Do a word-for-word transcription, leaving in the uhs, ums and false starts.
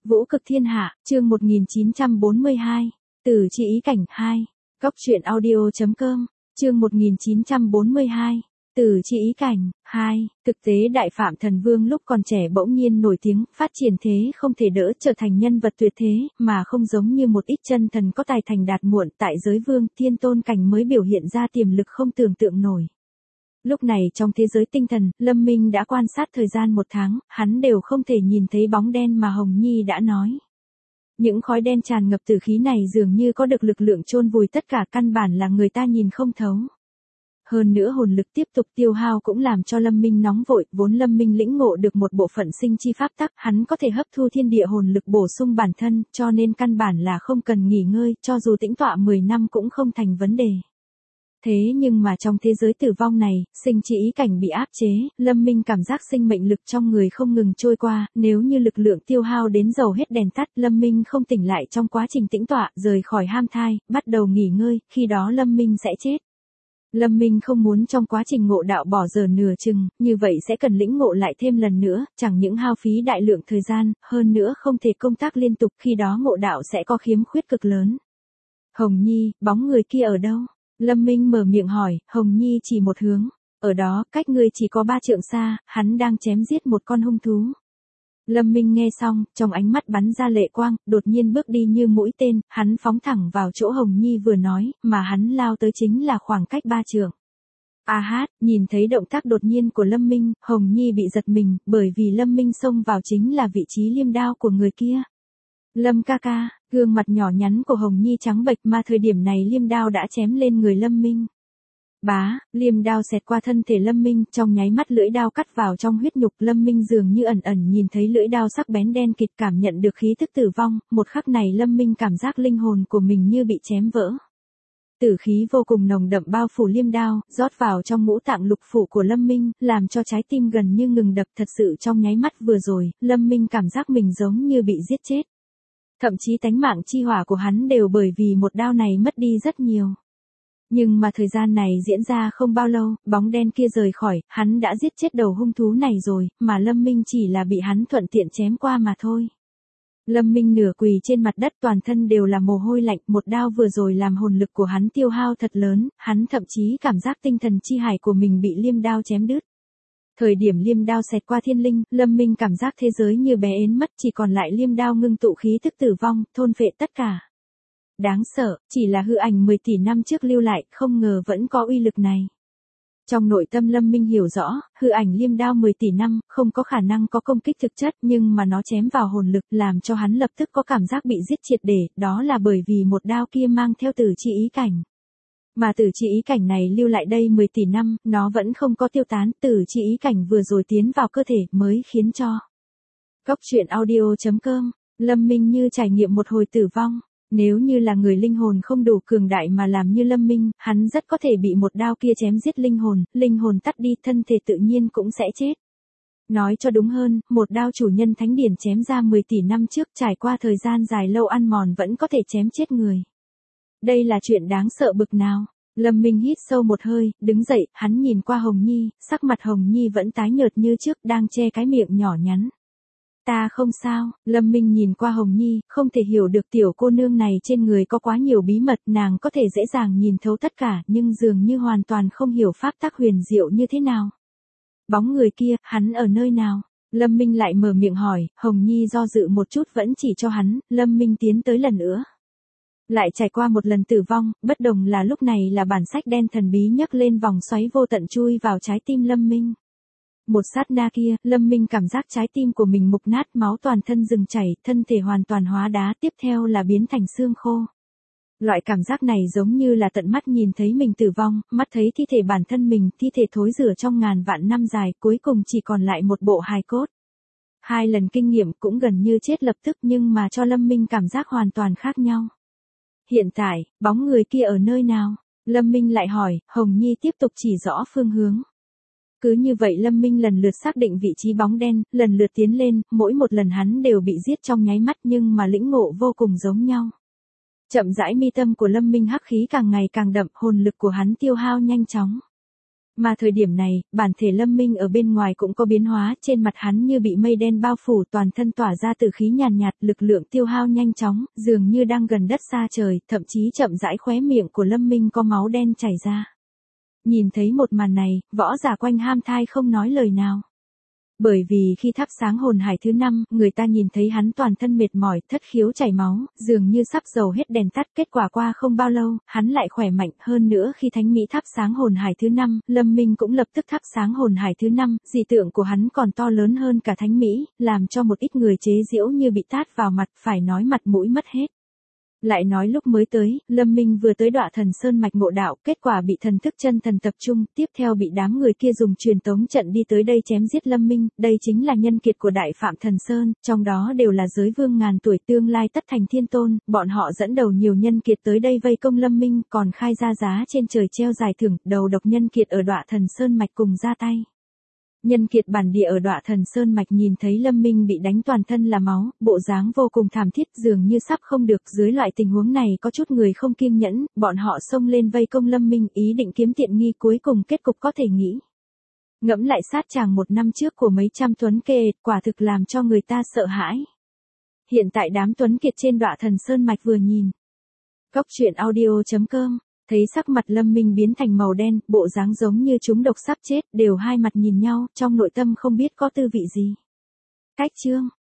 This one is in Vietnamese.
Vũ cực thiên hạ, chương một nghìn chín trăm bốn mươi hai, Tử chi ý cảnh hai. Góc truyện audio.com, chương một nghìn chín trăm bốn mươi hai, Tử chi ý cảnh hai. Thực tế Đại Phạm Thần Vương lúc còn trẻ bỗng nhiên nổi tiếng, phát triển thế không thể đỡ, trở thành nhân vật tuyệt thế, mà không giống như một ít chân thần có tài thành đạt muộn, tại giới vương, thiên tôn cảnh mới biểu hiện ra tiềm lực không tưởng tượng nổi. Lúc này trong thế giới tinh thần, Lâm Minh đã quan sát thời gian một tháng, hắn đều không thể nhìn thấy bóng đen mà Hồng Nhi đã nói. Những khói đen tràn ngập tử khí này dường như có được lực lượng chôn vùi tất cả, căn bản là người ta nhìn không thấu. Hơn nữa hồn lực tiếp tục tiêu hao cũng làm cho Lâm Minh nóng vội, vốn Lâm Minh lĩnh ngộ được một bộ phận sinh chi pháp tắc, hắn có thể hấp thu thiên địa hồn lực bổ sung bản thân, cho nên căn bản là không cần nghỉ ngơi, cho dù tĩnh tọa mười năm cũng không thành vấn đề. Thế nhưng mà trong thế giới tử vong này, sinh chi ý cảnh bị áp chế, Lâm Minh cảm giác sinh mệnh lực trong người không ngừng trôi qua, nếu như lực lượng tiêu hao đến dầu hết đèn tắt, Lâm Minh không tỉnh lại trong quá trình tĩnh tọa, rời khỏi ham thai, bắt đầu nghỉ ngơi, khi đó Lâm Minh sẽ chết. Lâm Minh không muốn trong quá trình ngộ đạo bỏ giờ nửa chừng, như vậy sẽ cần lĩnh ngộ lại thêm lần nữa, chẳng những hao phí đại lượng thời gian, hơn nữa không thể công tác liên tục, khi đó ngộ đạo sẽ có khiếm khuyết cực lớn. Hồng Nhi, bóng người kia ở đâu? Lâm Minh mở miệng hỏi, Hồng Nhi chỉ một hướng, ở đó, cách ngươi chỉ có ba trượng xa, hắn đang chém giết một con hung thú. Lâm Minh nghe xong, trong ánh mắt bắn ra lệ quang, đột nhiên bước đi như mũi tên, hắn phóng thẳng vào chỗ Hồng Nhi vừa nói, mà hắn lao tới chính là khoảng cách ba trượng. A hát, nhìn thấy động tác đột nhiên của Lâm Minh, Hồng Nhi bị giật mình, bởi vì Lâm Minh xông vào chính là vị trí liêm đao của người kia. Lâm ca ca, gương mặt nhỏ nhắn của Hồng Nhi trắng bệch, mà thời điểm này liêm đao đã chém lên người Lâm Minh. Bá, liêm đao xẹt qua thân thể Lâm Minh, trong nháy mắt lưỡi đao cắt vào trong huyết nhục, Lâm Minh dường như ẩn ẩn nhìn thấy lưỡi đao sắc bén đen kịt, cảm nhận được khí tức tử vong, một khắc này Lâm Minh cảm giác linh hồn của mình như bị chém vỡ. Tử khí vô cùng nồng đậm bao phủ liêm đao, rót vào trong ngũ tạng lục phủ của Lâm Minh, làm cho trái tim gần như ngừng đập, thật sự trong nháy mắt vừa rồi, Lâm Minh cảm giác mình giống như bị giết chết. Thậm chí tánh mạng chi hỏa của hắn đều bởi vì một đao này mất đi rất nhiều. Nhưng mà thời gian này diễn ra không bao lâu, bóng đen kia rời khỏi, hắn đã giết chết đầu hung thú này rồi, mà Lâm Minh chỉ là bị hắn thuận tiện chém qua mà thôi. Lâm Minh nửa quỳ trên mặt đất, toàn thân đều là mồ hôi lạnh, một đao vừa rồi làm hồn lực của hắn tiêu hao thật lớn, hắn thậm chí cảm giác tinh thần chi hải của mình bị liêm đao chém đứt. Thời điểm liêm đao xẹt qua thiên linh, Lâm Minh cảm giác thế giới như bé ến mất, chỉ còn lại liêm đao ngưng tụ khí thức tử vong, thôn phệ tất cả. Đáng sợ, chỉ là hư ảnh mười tỷ năm trước lưu lại, không ngờ vẫn có uy lực này. Trong nội tâm Lâm Minh hiểu rõ, hư ảnh liêm đao mười tỷ năm, không có khả năng có công kích thực chất, nhưng mà nó chém vào hồn lực, làm cho hắn lập tức có cảm giác bị giết triệt để, đó là bởi vì một đao kia mang theo tử chi ý cảnh. Mà tử chi ý cảnh này lưu lại đây mười tỷ năm, nó vẫn không có tiêu tán, tử chi ý cảnh vừa rồi tiến vào cơ thể mới khiến cho. Góc truyện audio.com, Lâm Minh như trải nghiệm một hồi tử vong. Nếu như là người linh hồn không đủ cường đại mà làm như Lâm Minh, hắn rất có thể bị một đao kia chém giết linh hồn, linh hồn tắt đi, thân thể tự nhiên cũng sẽ chết. Nói cho đúng hơn, một đao chủ nhân thánh điển chém ra mười tỷ năm trước, trải qua thời gian dài lâu ăn mòn vẫn có thể chém chết người. Đây là chuyện đáng sợ bực nào. Lâm Minh hít sâu một hơi, đứng dậy, hắn nhìn qua Hồng Nhi, sắc mặt Hồng Nhi vẫn tái nhợt như trước, đang che cái miệng nhỏ nhắn. Ta không sao, Lâm Minh nhìn qua Hồng Nhi, không thể hiểu được tiểu cô nương này trên người có quá nhiều bí mật, nàng có thể dễ dàng nhìn thấu tất cả, nhưng dường như hoàn toàn không hiểu pháp tắc huyền diệu như thế nào. Bóng người kia, hắn ở nơi nào? Lâm Minh lại mở miệng hỏi, Hồng Nhi do dự một chút vẫn chỉ cho hắn, Lâm Minh tiến tới lần nữa. Lại trải qua một lần tử vong, bất đồng là lúc này là bản sách đen thần bí nhấc lên vòng xoáy vô tận chui vào trái tim Lâm Minh. Một sát na kia, Lâm Minh cảm giác trái tim của mình mục nát, máu toàn thân dừng chảy, thân thể hoàn toàn hóa đá, tiếp theo là biến thành xương khô. Loại cảm giác này giống như là tận mắt nhìn thấy mình tử vong, mắt thấy thi thể bản thân mình, thi thể thối rữa trong ngàn vạn năm dài, cuối cùng chỉ còn lại một bộ hài cốt. Hai lần kinh nghiệm cũng gần như chết lập tức, nhưng mà cho Lâm Minh cảm giác hoàn toàn khác nhau. Hiện tại, bóng người kia ở nơi nào? Lâm Minh lại hỏi, Hồng Nhi tiếp tục chỉ rõ phương hướng. Cứ như vậy Lâm Minh lần lượt xác định vị trí bóng đen, lần lượt tiến lên, mỗi một lần hắn đều bị giết trong nháy mắt, nhưng mà lĩnh ngộ vô cùng giống nhau. Chậm rãi mi tâm của Lâm Minh hắc khí càng ngày càng đậm, hồn lực của hắn tiêu hao nhanh chóng. Mà thời điểm này, bản thể Lâm Minh ở bên ngoài cũng có biến hóa, trên mặt hắn như bị mây đen bao phủ, toàn thân tỏa ra tử khí nhàn nhạt, lực lượng tiêu hao nhanh chóng, dường như đang gần đất xa trời, thậm chí chậm rãi khóe miệng của Lâm Minh có máu đen chảy ra. Nhìn thấy một màn này, võ giả quanh ham thai không nói lời nào. Bởi vì khi thắp sáng hồn hải thứ năm, người ta nhìn thấy hắn toàn thân mệt mỏi, thất khiếu chảy máu, dường như sắp dầu hết đèn tắt. Kết quả qua không bao lâu, hắn lại khỏe mạnh. Hơn nữa khi Thánh Mỹ thắp sáng hồn hải thứ năm, Lâm Minh cũng lập tức thắp sáng hồn hải thứ năm, dị tượng của hắn còn to lớn hơn cả Thánh Mỹ, làm cho một ít người chế giễu như bị tát vào mặt, phải nói mặt mũi mất hết. Lại nói lúc mới tới, Lâm Minh vừa tới Đọa Thần Sơn mạch ngộ đạo, kết quả bị thần thức chân thần tập trung, tiếp theo bị đám người kia dùng truyền tống trận đi tới đây chém giết Lâm Minh, đây chính là nhân kiệt của Đại Phạm Thần Sơn, trong đó đều là giới vương ngàn tuổi tương lai tất thành thiên tôn, bọn họ dẫn đầu nhiều nhân kiệt tới đây vây công Lâm Minh, còn khai ra giá trên trời treo giải thưởng, đầu độc nhân kiệt ở Đọa Thần Sơn mạch cùng ra tay. Nhân kiệt bản địa ở Đọa Thần Sơn mạch nhìn thấy Lâm Minh bị đánh toàn thân là máu, bộ dáng vô cùng thảm thiết, dường như sắp không được. Dưới loại tình huống này có chút người không kiêng nhẫn, bọn họ xông lên vây công Lâm Minh, ý định kiếm tiện nghi, cuối cùng kết cục có thể nghĩ. Ngẫm lại sát chàng một năm trước của mấy trăm tuấn kê, quả thực làm cho người ta sợ hãi. Hiện tại đám tuấn kiệt trên Đọa Thần Sơn mạch vừa nhìn. Cốc truyện audio chấm com thấy sắc mặt Lâm Minh biến thành màu đen, bộ dáng giống như chúng độc sắp chết, đều hai mặt nhìn nhau, trong nội tâm không biết có tư vị gì. Cách chương